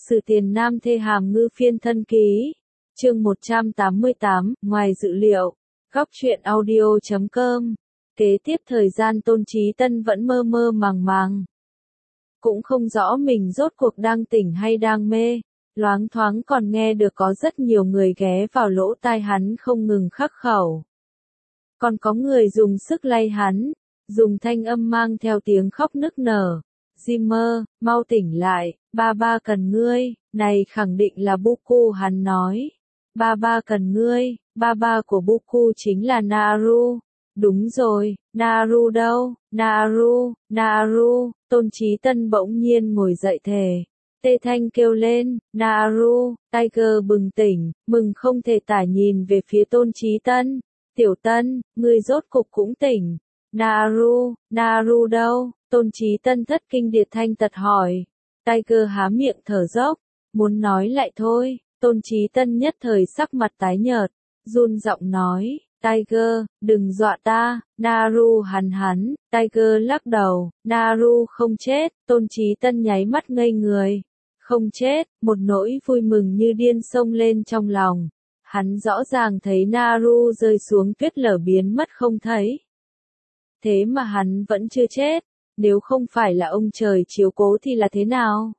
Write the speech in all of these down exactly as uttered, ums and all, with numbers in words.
Sử Tiền Nam Thê Hàm Ngư Phiên Thân Ký. Chương một trăm tám mươi tám, ngoài dự liệu. Góc truyện audio chấm com. Kế tiếp thời gian Tôn Chí Tân vẫn mơ mơ màng màng. Cũng không rõ mình rốt cuộc đang tỉnh hay đang mê. Loáng thoáng còn nghe được có rất nhiều người ghé vào lỗ tai hắn không ngừng khắc khẩu. Còn có người dùng sức lay hắn, dùng thanh âm mang theo tiếng khóc nức nở. Zimmer, mau tỉnh lại, ba ba cần ngươi, này khẳng định là Buku hắn nói. Ba ba cần ngươi, ba ba của Buku chính là Naru. Đúng rồi, Naru đâu, Naru, Naru, Tôn Chí Tân bỗng nhiên ngồi dậy thề. Tê Thanh kêu lên, Naru, Tiger bừng tỉnh, mừng không thể tả nhìn về phía Tôn Chí Tân. Tiểu Tân, ngươi rốt cục cũng tỉnh. Naru, Naru đâu? Tôn Chí Tân thất kinh điệt thanh tật hỏi. Tiger há miệng thở dốc, muốn nói lại thôi. Tôn Chí Tân nhất thời sắc mặt tái nhợt, run giọng nói, Tiger, đừng dọa ta. Naru hắn hắn. Tiger lắc đầu, Naru không chết. Tôn Chí Tân nháy mắt ngây người. Không chết, một nỗi vui mừng như điên xông lên trong lòng. Hắn rõ ràng thấy Naru rơi xuống tuyết lở biến mất không thấy. Thế mà hắn vẫn chưa chết. Nếu không phải là ông trời chiếu cố thì là thế nào?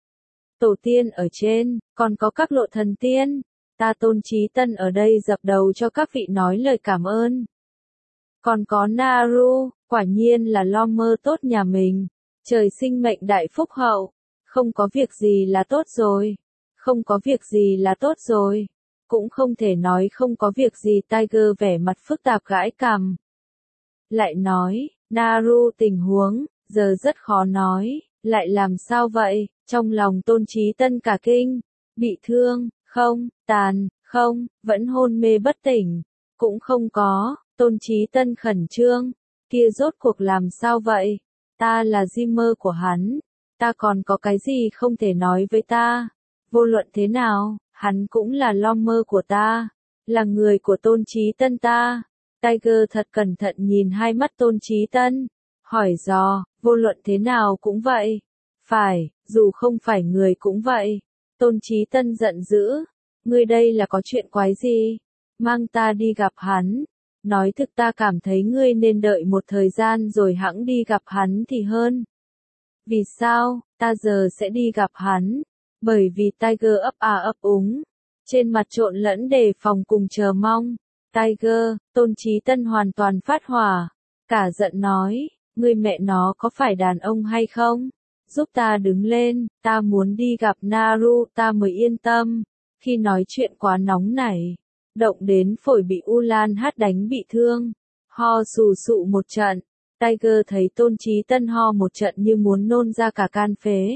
Tổ tiên ở trên, còn có các lộ thần tiên. Ta Tôn Chí Tân ở đây dập đầu cho các vị nói lời cảm ơn. Còn có Naru, quả nhiên là lo mơ tốt nhà mình. Trời sinh mệnh đại phúc hậu. Không có việc gì là tốt rồi. Không có việc gì là tốt rồi. Cũng không thể nói không có việc gì. Tiger vẻ mặt phức tạp gãi cằm. Lại nói, Naru tình huống, giờ rất khó nói, lại làm sao vậy? Trong lòng Tôn Chí Tân cả kinh, bị thương, không, tàn, không, vẫn hôn mê bất tỉnh, cũng không có. Tôn Chí Tân khẩn trương, kia rốt cuộc làm sao vậy? Ta là Zimmer của hắn, ta còn có cái gì không thể nói với ta? Vô luận thế nào, hắn cũng là lo mơ của ta, là người của Tôn Chí Tân ta. Tiger thật cẩn thận nhìn hai mắt Tôn Chí Tân, hỏi dò, vô luận thế nào cũng vậy. Phải, dù không phải người cũng vậy. Tôn Chí Tân giận dữ, ngươi đây là có chuyện quái gì? Mang ta đi gặp hắn. Nói thực ta cảm thấy ngươi nên đợi một thời gian rồi hẵng đi gặp hắn thì hơn. Vì sao, ta giờ sẽ đi gặp hắn? Bởi vì Tiger ấp à ấp úng, trên mặt trộn lẫn đề phòng cùng chờ mong. Tiger, Tôn Chí Tân hoàn toàn phát hỏa, cả giận nói, ngươi mẹ nó có phải đàn ông hay không? Giúp ta đứng lên, ta muốn đi gặp Naru, ta mới yên tâm. Khi nói chuyện quá nóng nảy, động đến phổi bị U Lan Hát đánh bị thương, ho sù sụ một trận. Tiger thấy Tôn Chí Tân ho một trận như muốn nôn ra cả can phế.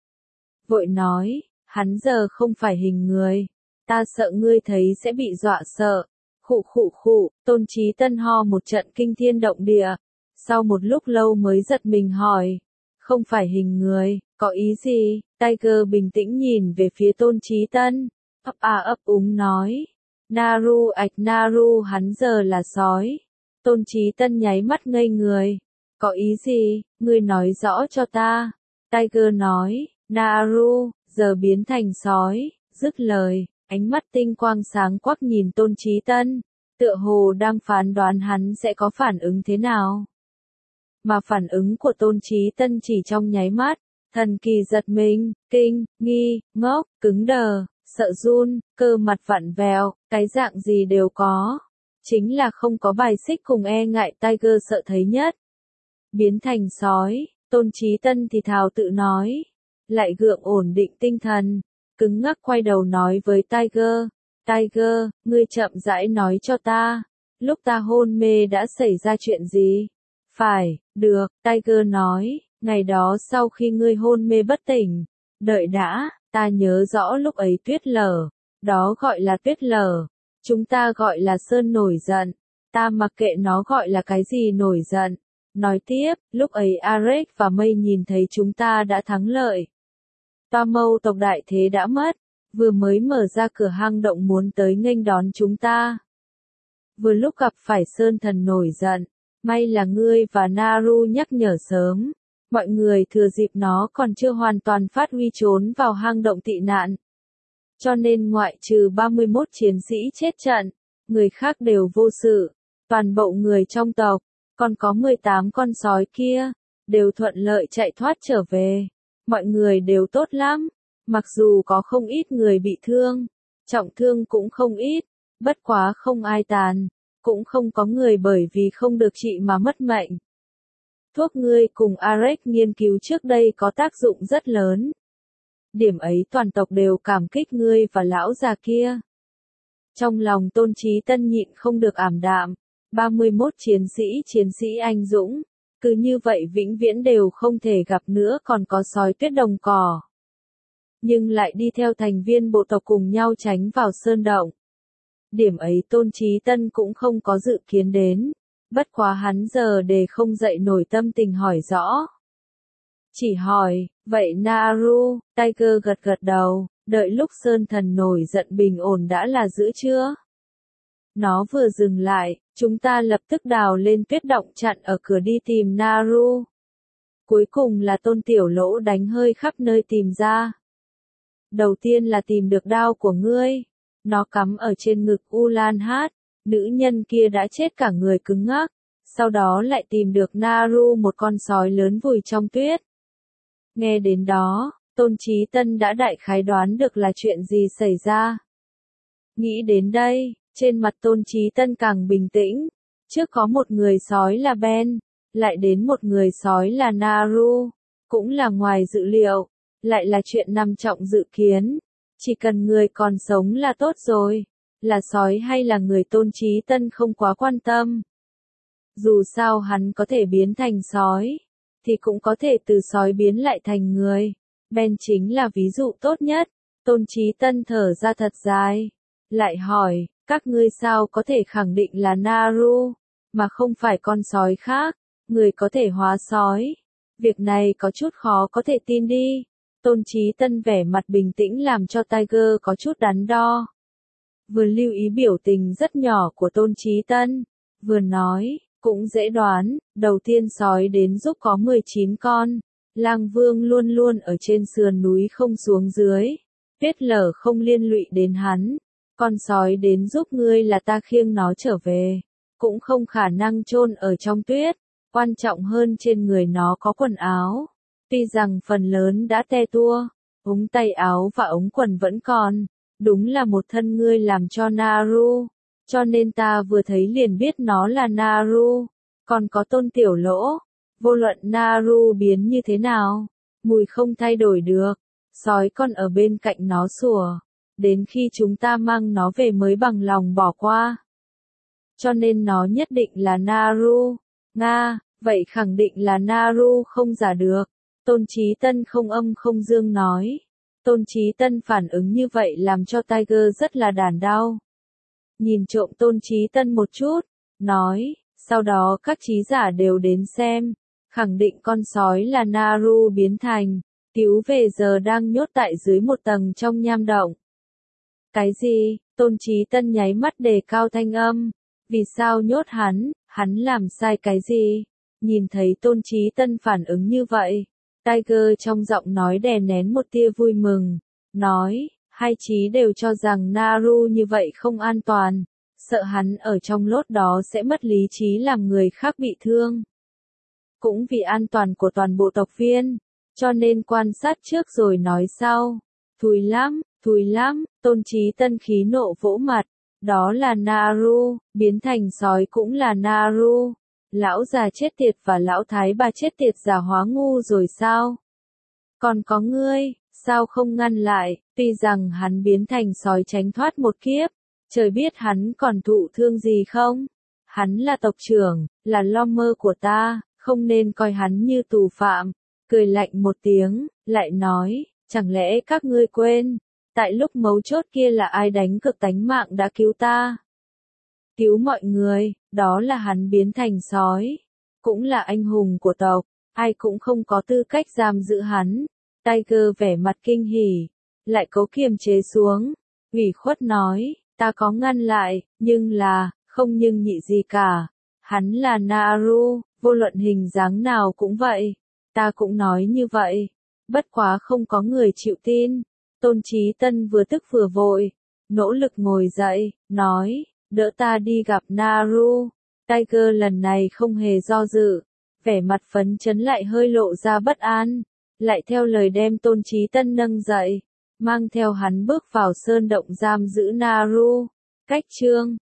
Vội nói, hắn giờ không phải hình người, ta sợ ngươi thấy sẽ bị dọa sợ. Khụ khụ khụ, Tôn Chí Tân ho một trận kinh thiên động địa. Sau một lúc lâu mới giật mình hỏi, không phải hình người, có ý gì? Tiger bình tĩnh nhìn về phía Tôn Chí Tân, ấp à ấp úng nói, Naru ạch Naru hắn giờ là sói. Tôn Chí Tân nháy mắt ngây người, có ý gì, ngươi nói rõ cho ta. Tiger nói, Naru, giờ biến thành sói. Dứt lời, ánh mắt tinh quang sáng quắc nhìn Tôn Chí Tân, tựa hồ đang phán đoán hắn sẽ có phản ứng thế nào. Mà phản ứng của Tôn Chí Tân chỉ trong nháy mắt, thần kỳ giật mình, kinh, nghi, ngốc, cứng đờ, sợ run, cơ mặt vặn vẹo, cái dạng gì đều có. Chính là không có bài xích cùng e ngại Tiger sợ thấy nhất. Biến thành sói, Tôn Chí Tân thì thào tự nói, lại gượng ổn định tinh thần, cứng ngắc quay đầu nói với Tiger, Tiger, ngươi chậm rãi nói cho ta, lúc ta hôn mê đã xảy ra chuyện gì? Phải, được, Tiger nói, ngày đó sau khi ngươi hôn mê bất tỉnh, đợi đã, ta nhớ rõ lúc ấy tuyết lở, đó gọi là tuyết lở, chúng ta gọi là sơn nổi giận, ta mặc kệ nó gọi là cái gì nổi giận. Nói tiếp, lúc ấy Arek và Mây nhìn thấy chúng ta đã thắng lợi. Toa mâu tộc đại thế đã mất, vừa mới mở ra cửa hang động muốn tới nghênh đón chúng ta. Vừa lúc gặp phải Sơn Thần nổi giận, may là ngươi và Naru nhắc nhở sớm, Mọi người thừa dịp nó còn chưa hoàn toàn phát huy trốn vào hang động tị nạn. Cho nên ngoại trừ ba mươi mốt chiến sĩ chết trận, người khác đều vô sự, toàn bộ người trong tộc, còn có mười tám con sói kia, đều thuận lợi chạy thoát trở về. Mọi người đều tốt lắm, mặc dù có không ít người bị thương, trọng thương cũng không ít, bất quá không ai tàn, cũng không có người bởi vì không được trị mà mất mệnh. Thuốc ngươi cùng Arex nghiên cứu trước đây có tác dụng rất lớn. Điểm ấy toàn tộc đều cảm kích ngươi và lão già kia. Trong lòng Tôn Chí Tân nhịn không được ảm đạm, ba mươi mốt chiến sĩ chiến sĩ anh dũng, cứ như vậy vĩnh viễn đều không thể gặp nữa, còn có sói tuyết đồng cỏ. Nhưng lại đi theo thành viên bộ tộc cùng nhau tránh vào sơn động. Điểm ấy Tôn Chí Tân cũng không có dự kiến đến, bất quá hắn giờ để không dậy nổi tâm tình hỏi rõ. Chỉ hỏi, vậy Naru, Tiger gật gật đầu, đợi lúc Sơn Thần nổi giận bình ổn đã là giữ chưa? Nó vừa dừng lại, chúng ta lập tức đào lên tuyết động chặn ở cửa đi tìm Naru. Cuối cùng là Tôn Tiểu Lỗ đánh hơi khắp nơi tìm ra. Đầu tiên là tìm được đao của ngươi. Nó cắm ở trên ngực Ulan Hát, nữ nhân kia đã chết cả người cứng ngắc. Sau đó lại tìm được Naru, một con sói lớn vùi trong tuyết. Nghe đến đó, Tôn Chí Tân đã đại khái đoán được là chuyện gì xảy ra. Nghĩ đến đây, trên mặt Tôn Chí Tân càng bình tĩnh. Trước có một người sói là Ben, lại đến một người sói là Naru, cũng là ngoài dự liệu, lại là chuyện nằm trọng dự kiến. Chỉ cần người còn sống là tốt rồi, là sói hay là người Tôn Chí Tân không quá quan tâm. Dù sao hắn có thể biến thành sói, thì cũng có thể từ sói biến lại thành người. Ben chính là ví dụ tốt nhất. Tôn Chí Tân thở ra thật dài, lại hỏi, các ngươi sao có thể khẳng định là Naru, mà không phải con sói khác, người có thể hóa sói. Việc này có chút khó có thể tin đi. Tôn Chí Tân vẻ mặt bình tĩnh làm cho Tiger có chút đắn đo. Vừa lưu ý biểu tình rất nhỏ của Tôn Chí Tân, vừa nói, cũng dễ đoán, đầu tiên sói đến giúp có mười chín con, Lang Vương luôn luôn ở trên sườn núi không xuống dưới, tuyết lở không liên lụy đến hắn, con sói đến giúp ngươi là ta khiêng nó trở về, cũng không khả năng chôn ở trong tuyết, quan trọng hơn trên người nó có quần áo, tuy rằng phần lớn đã te tua, ống tay áo và ống quần vẫn còn, đúng là một thân ngươi làm cho Naru. Cho nên ta vừa thấy liền biết nó là Naru, còn có Tôn Tiểu Lỗ, vô luận Naru biến như thế nào, mùi không thay đổi được, sói con ở bên cạnh nó sủa, đến khi chúng ta mang nó về mới bằng lòng bỏ qua. Cho nên nó nhất định là Naru, Nga, vậy khẳng định là Naru không giả được, Tôn Chí Tân không âm không dương nói. Tôn Chí Tân phản ứng như vậy làm cho Tiger rất là đản đau. Nhìn trộm Tôn Chí Tân một chút, nói, sau đó các trí giả đều đến xem, khẳng định con sói là Naru biến thành, cứu về giờ đang nhốt tại dưới một tầng trong nham động. Cái gì? Tôn Chí Tân nháy mắt đề cao thanh âm, vì sao nhốt hắn, hắn làm sai cái gì? Nhìn thấy Tôn Chí Tân phản ứng như vậy, Tiger trong giọng nói đè nén một tia vui mừng, nói, hai chí đều cho rằng Naru như vậy không an toàn, sợ hắn ở trong lốt đó sẽ mất lý trí làm người khác bị thương. Cũng vì an toàn của toàn bộ tộc viên, cho nên quan sát trước rồi nói sau. Thùi lắm, thùi lắm, Tôn Chí Tân khí nộ vỗ mặt, đó là Naru, biến thành sói cũng là Naru. Lão già chết tiệt và lão thái bà chết tiệt già hóa ngu rồi sao? Còn có ngươi, sao không ngăn lại, tuy rằng hắn biến thành sói tránh thoát một kiếp, trời biết hắn còn thụ thương gì không? Hắn là tộc trưởng, là lo mơ của ta, không nên coi hắn như tù phạm. Cười lạnh một tiếng, lại nói, chẳng lẽ các ngươi quên, tại lúc mấu chốt kia là ai đánh cược tánh mạng đã cứu ta? Cứu mọi người, đó là hắn biến thành sói, cũng là anh hùng của tộc, ai cũng không có tư cách giam giữ hắn. Tiger vẻ mặt kinh hỉ, lại cố kiềm chế xuống, ủy khuất nói, ta có ngăn lại, nhưng là, không nhưng nhị gì cả, hắn là Naru, vô luận hình dáng nào cũng vậy, Ta cũng nói như vậy. Bất quá không có người chịu tin. Tôn Chí Tân vừa tức vừa vội. Nỗ lực ngồi dậy, nói, đỡ ta đi gặp Naru. Tiger lần này không hề do dự. Vẻ mặt phấn chấn lại hơi lộ ra bất an. Lại theo lời đem Tôn Chí Tân nâng dậy. Mang theo hắn bước vào sơn động giam giữ Naru. Cách chương